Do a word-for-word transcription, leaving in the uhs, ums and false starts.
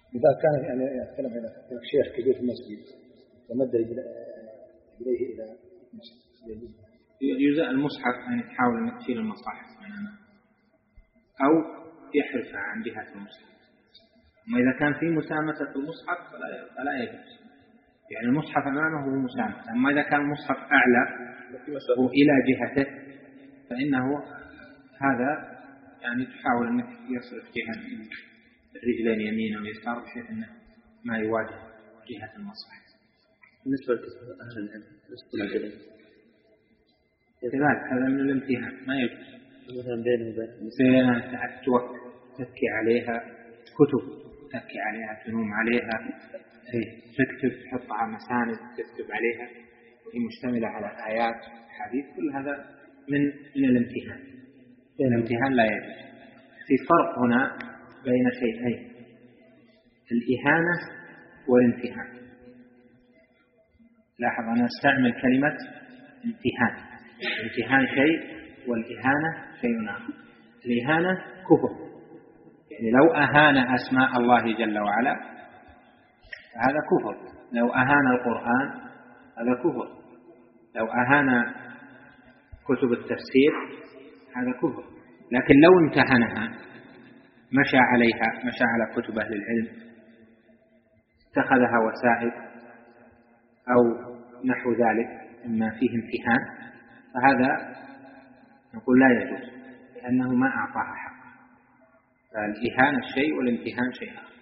إذا كان يعني يتكلم إذا كان شيخ كبير في المسجد ومد إليه إلى المسجد يجزء المصحف أن يحاول أن يشيل المصاحف مننا أو يحرفها عن جهة المصحف. وما إذا كان في مسامسة المصحف فلا فلا يجوز، يعني المصحف أمامه هو مسامسة. أما إذا كان المصحف أعلى وإلى جهته فإنه هذا يعني تحاول أنك يصرف جهة الرجلين يمين أو يسار بحيث أنه ما يواجه جهة المصحف. بالنسبة لكتب أهل العلم كذلك هذا من الامتحان ما يجوز مثلا بينه وبين بينها تتكي عليها كتب تتكي عليها تنوم عليها تكتب تحطها مساند تكتب عليها وهي مشتملة على آيات حديث، كل هذا من من الامتحان. الامتحان لا يجوز. في فرق هنا بين شيئين، الإهانة والامتحان. لاحظ أنا أستعمل كلمة امتحان. الامتحان شيء والإهانة شيء آخر. الإهانة كفر، يعني لو أهان أسماء الله جل وعلا هذا كفر، لو أهان القرآن هذا كفر، لو أهان كتب التفسير هذا كفر. لكن لو امتحنها مشى عليها، مشى على كتب أهل العلم، اتخذها وسائل أو نحو ذلك مما فيه امتحان، فهذا نقول لا يجوز لأنه ما أعطاها حق. فالإهانة شيء والامتحان شيء آخر.